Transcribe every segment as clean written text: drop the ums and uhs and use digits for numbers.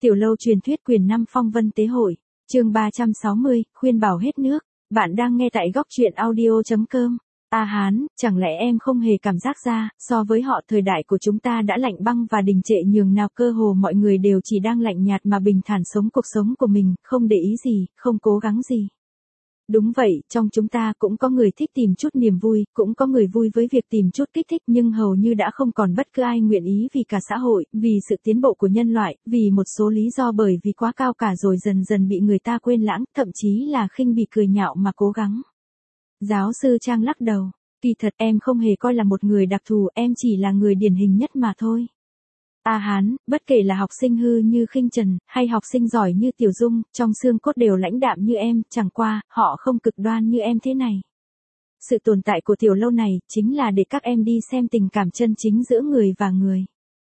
Tiểu lâu truyền thuyết quyền 5 phong vân tế hội, chương 360, khuyên bảo hết nước. Bạn đang nghe tại góc truyện audio.com. A Hán, chẳng lẽ em không hề cảm giác ra, so với họ thời đại của chúng ta đã lạnh băng và đình trệ nhường nào, cơ hồ mọi người đều chỉ đang lạnh nhạt mà bình thản sống cuộc sống của mình, không để ý gì, không cố gắng gì. Đúng vậy, trong chúng ta cũng có người thích tìm chút niềm vui, cũng có người vui với việc tìm chút kích thích, nhưng hầu như đã không còn bất cứ ai nguyện ý vì cả xã hội, vì sự tiến bộ của nhân loại, vì một số lý do bởi vì quá cao cả rồi dần dần bị người ta quên lãng, thậm chí là khinh bỉ cười nhạo mà cố gắng. Giáo sư Trang lắc đầu, kỳ thật em không hề coi là một người đặc thù, em chỉ là người điển hình nhất mà thôi. A Hán, bất kể là học sinh hư như Khinh Trần, hay học sinh giỏi như Tiểu Dung, trong xương cốt đều lãnh đạm như em, chẳng qua, họ không cực đoan như em thế này. Sự tồn tại của tiểu lâu này, chính là để các em đi xem tình cảm chân chính giữa người và người.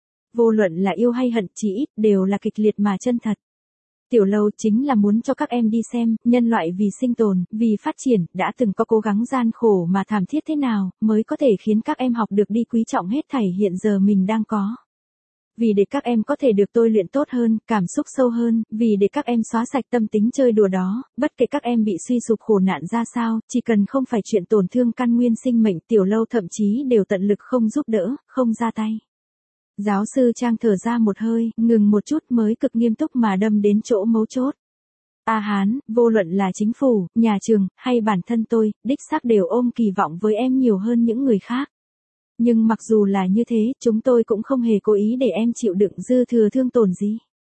Vô luận là yêu hay hận, chỉ ít, đều là kịch liệt mà chân thật. Tiểu lâu chính là muốn cho các em đi xem, nhân loại vì sinh tồn, vì phát triển, đã từng có cố gắng gian khổ mà thảm thiết thế nào, mới có thể khiến các em học được đi quý trọng hết thảy hiện giờ mình đang có. Vì để các em có thể được tôi luyện tốt hơn, cảm xúc sâu hơn, vì để các em xóa sạch tâm tính chơi đùa đó, bất kể các em bị suy sụp khổ nạn ra sao, chỉ cần không phải chuyện tổn thương căn nguyên sinh mệnh, tiểu lâu thậm chí đều tận lực không giúp đỡ, không ra tay. Giáo sư Trang thở ra một hơi, ngừng một chút mới cực nghiêm túc mà đâm đến chỗ mấu chốt. A Hán, vô luận là chính phủ, nhà trường, hay bản thân tôi, đích xác đều ôm kỳ vọng với em nhiều hơn những người khác. Nhưng mặc dù là như thế, chúng tôi cũng không hề cố ý để em chịu đựng dư thừa thương tổn gì.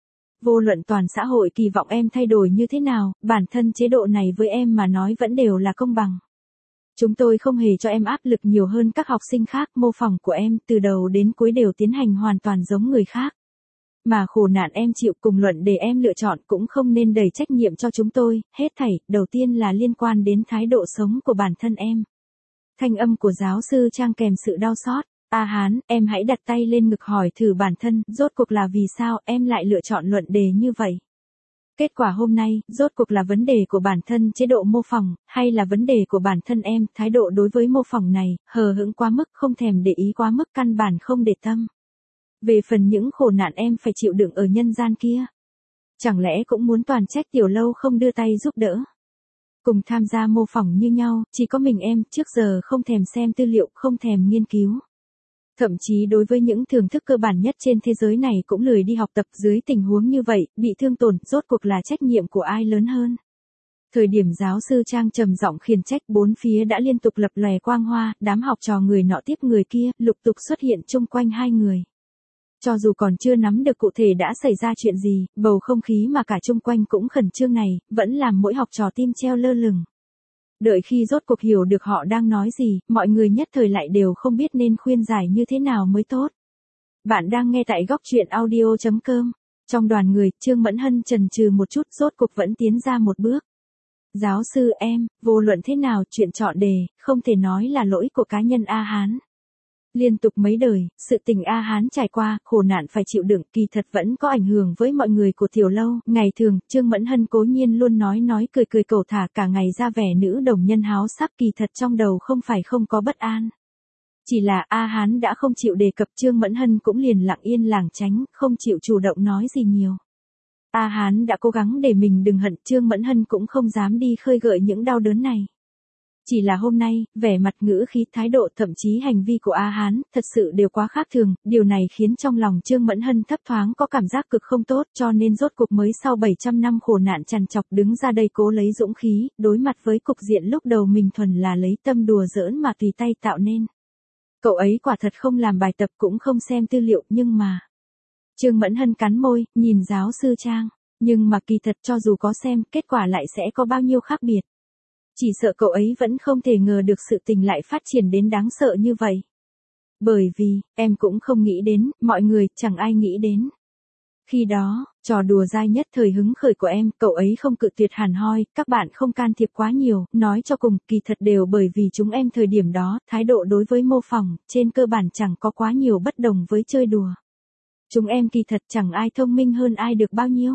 Vô luận toàn xã hội kỳ vọng em thay đổi như thế nào, bản thân chế độ này với em mà nói vẫn đều là công bằng. Chúng tôi không hề cho em áp lực nhiều hơn các học sinh khác, mô phỏng của em từ đầu đến cuối đều tiến hành hoàn toàn giống người khác. Mà khổ nạn em chịu cùng luận để em lựa chọn cũng không nên đẩy trách nhiệm cho chúng tôi, hết thảy, đầu tiên là liên quan đến thái độ sống của bản thân em. Thanh âm của giáo sư Trang kèm sự đau xót. A Hán, em hãy đặt tay lên ngực hỏi thử bản thân, rốt cuộc là vì sao em lại lựa chọn luận đề như vậy? Kết quả hôm nay, rốt cuộc là vấn đề của bản thân chế độ mô phỏng, hay là vấn đề của bản thân em, thái độ đối với mô phỏng này, hờ hững quá mức, không thèm để ý quá mức, căn bản không để tâm. Về phần những khổ nạn em phải chịu đựng ở nhân gian kia, chẳng lẽ cũng muốn toàn trách tiểu lâu không đưa tay giúp đỡ? Cùng tham gia mô phỏng như nhau, chỉ có mình em, trước giờ không thèm xem tư liệu, không thèm nghiên cứu. Thậm chí đối với những thưởng thức cơ bản nhất trên thế giới này cũng lười đi học tập, dưới tình huống như vậy, bị thương tổn, rốt cuộc là trách nhiệm của ai lớn hơn? Thời điểm giáo sư Trang trầm giọng khiển trách, bốn phía đã liên tục lập lòe quang hoa, đám học trò người nọ tiếp người kia, lục tục xuất hiện chung quanh hai người. Cho dù còn chưa nắm được cụ thể đã xảy ra chuyện gì, bầu không khí mà cả chung quanh cũng khẩn trương này, vẫn làm mỗi học trò tim treo lơ lửng. Đợi khi rốt cuộc hiểu được họ đang nói gì, mọi người nhất thời lại đều không biết nên khuyên giải như thế nào mới tốt. Bạn đang nghe tại góc truyện audio.com. Trong đoàn người, Trương Mẫn Hân chần chừ một chút, rốt cuộc vẫn tiến ra một bước. Giáo sư em, vô luận thế nào, chuyện chọn đề, không thể nói là lỗi của cá nhân A Hán. Liên tục mấy đời, sự tình A Hán trải qua, khổ nạn phải chịu đựng, kỳ thật vẫn có ảnh hưởng với mọi người của tiểu lâu. Ngày thường, Trương Mẫn Hân cố nhiên luôn nói cười cẩu thả, cả ngày ra vẻ nữ đồng nhân háo sắc, kỳ thật trong đầu không phải không có bất an. Chỉ là A Hán đã không chịu đề cập, Trương Mẫn Hân cũng liền lặng yên lảng tránh, không chịu chủ động nói gì nhiều. A Hán đã cố gắng để mình đừng hận, Trương Mẫn Hân cũng không dám đi khơi gợi những đau đớn này. Chỉ là hôm nay, vẻ mặt, ngữ khí, thái độ, thậm chí hành vi của A Hán, thật sự đều quá khác thường, điều này khiến trong lòng Trương Mẫn Hân thấp thoáng có cảm giác cực không tốt, cho nên rốt cuộc mới sau 700 năm khổ nạn trằn trọc đứng ra đây cố lấy dũng khí, đối mặt với cục diện lúc đầu mình thuần là lấy tâm đùa giỡn mà tùy tay tạo nên. Cậu ấy quả thật không làm bài tập cũng không xem tư liệu, nhưng mà... Trương Mẫn Hân cắn môi, nhìn giáo sư Trang, nhưng mà kỳ thật cho dù có xem, kết quả lại sẽ có bao nhiêu khác biệt. Chỉ sợ cậu ấy vẫn không thể ngờ được sự tình lại phát triển đến đáng sợ như vậy. Bởi vì, em cũng không nghĩ đến, mọi người, chẳng ai nghĩ đến. Khi đó, trò đùa dai nhất thời hứng khởi của em, cậu ấy không cự tuyệt hẳn hoi, các bạn không can thiệp quá nhiều, nói cho cùng, kỳ thật đều bởi vì chúng em thời điểm đó, thái độ đối với mô phỏng, trên cơ bản chẳng có quá nhiều bất đồng với chơi đùa. Chúng em kỳ thật chẳng ai thông minh hơn ai được bao nhiêu.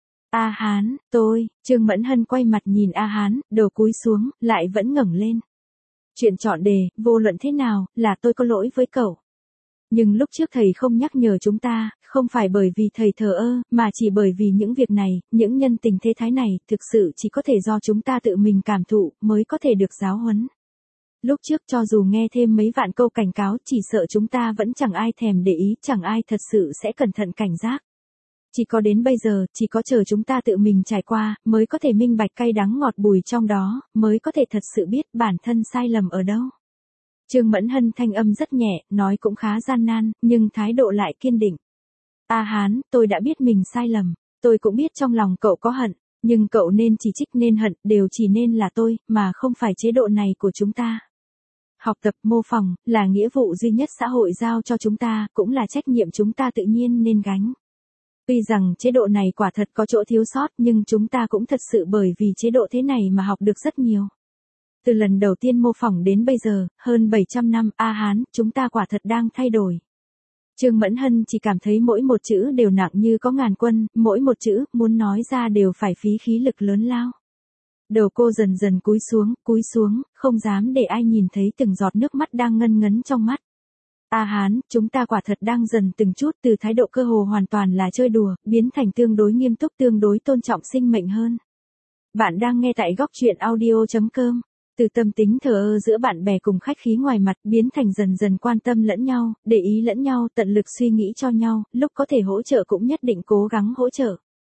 A Hán, Trương Mẫn Hân quay mặt nhìn A Hán, đầu cúi xuống, lại vẫn ngẩng lên. Chuyện chọn đề, vô luận thế nào, là tôi có lỗi với cậu. Nhưng lúc trước thầy không nhắc nhở chúng ta, không phải bởi vì thầy thờ ơ, mà chỉ bởi vì những việc này, những nhân tình thế thái này, thực sự chỉ có thể do chúng ta tự mình cảm thụ, mới có thể được giáo huấn. Lúc trước cho dù nghe thêm mấy vạn câu cảnh cáo, chỉ sợ chúng ta vẫn chẳng ai thèm để ý, chẳng ai thật sự sẽ cẩn thận cảnh giác. Chỉ có đến bây giờ, chỉ có chờ chúng ta tự mình trải qua, mới có thể minh bạch cay đắng ngọt bùi trong đó, mới có thể thật sự biết bản thân sai lầm ở đâu. Trương Mẫn Hân thanh âm rất nhẹ, nói cũng khá gian nan, nhưng thái độ lại kiên định. A Hán, tôi đã biết mình sai lầm, tôi cũng biết trong lòng cậu có hận, nhưng cậu nên chỉ trích nên hận, đều chỉ nên là tôi, mà không phải chế độ này của chúng ta. Học tập mô phỏng, là nghĩa vụ duy nhất xã hội giao cho chúng ta, cũng là trách nhiệm chúng ta tự nhiên nên gánh. Tuy rằng chế độ này quả thật có chỗ thiếu sót, nhưng chúng ta cũng thật sự bởi vì chế độ thế này mà học được rất nhiều. Từ lần đầu tiên mô phỏng đến bây giờ, hơn 700 năm, A Hán, chúng ta quả thật đang thay đổi. Trương Mẫn Hân chỉ cảm thấy mỗi một chữ đều nặng như có ngàn quân, mỗi một chữ, muốn nói ra đều phải phí khí lực lớn lao. Đầu cô dần dần cúi xuống, không dám để ai nhìn thấy từng giọt nước mắt đang ngân ngấn trong mắt. A Hán, chúng ta quả thật đang dần từng chút từ thái độ cơ hồ hoàn toàn là chơi đùa, biến thành tương đối nghiêm túc, tương đối tôn trọng sinh mệnh hơn. Bạn đang nghe tại góc truyện audio.com. Từ tâm tính thờ ơ giữa bạn bè cùng khách khí ngoài mặt biến thành dần dần quan tâm lẫn nhau, để ý lẫn nhau, tận lực suy nghĩ cho nhau, lúc có thể hỗ trợ cũng nhất định cố gắng hỗ trợ.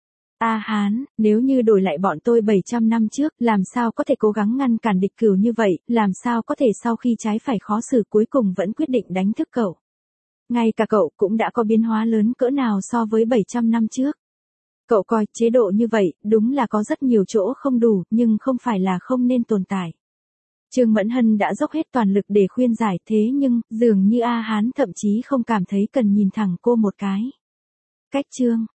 A Hán, nếu như đổi lại bọn tôi 700 năm trước, làm sao có thể cố gắng ngăn cản địch cửu như vậy, làm sao có thể sau khi trái phải khó xử cuối cùng vẫn quyết định đánh thức cậu. Ngay cả cậu cũng đã có biến hóa lớn cỡ nào so với 700 năm trước. Cậu coi chế độ như vậy, đúng là có rất nhiều chỗ không đủ, nhưng không phải là không nên tồn tại. Trương Mẫn Hân đã dốc hết toàn lực để khuyên giải, thế nhưng, dường như A Hán thậm chí không cảm thấy cần nhìn thẳng cô một cái. Cách chương